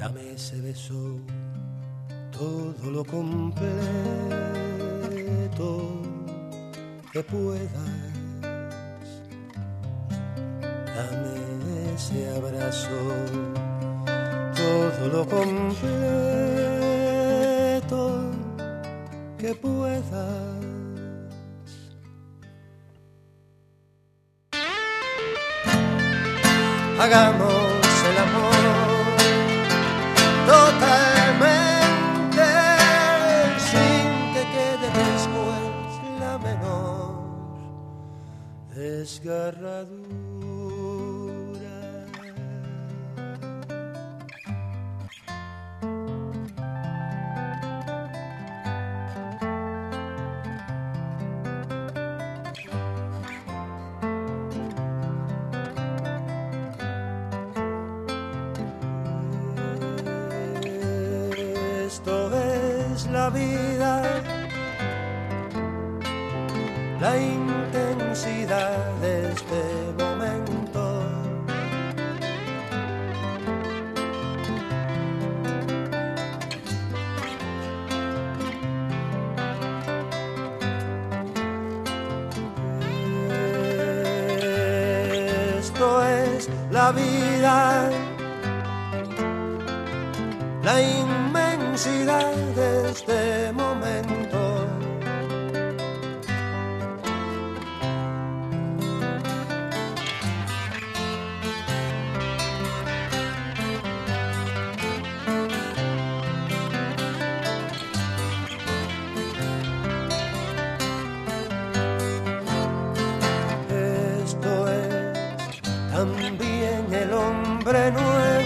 Dame ese beso, todo lo completo que puedas. Dame ese abrazo, todo lo completo que puedas. Hagamos el amor totalmente sin que quede después la menor desgarradura. Esto es la vida, la intensidad de este momento. Esto es la vida, la inmensidad de este momento. Esto es también el hombre nuevo,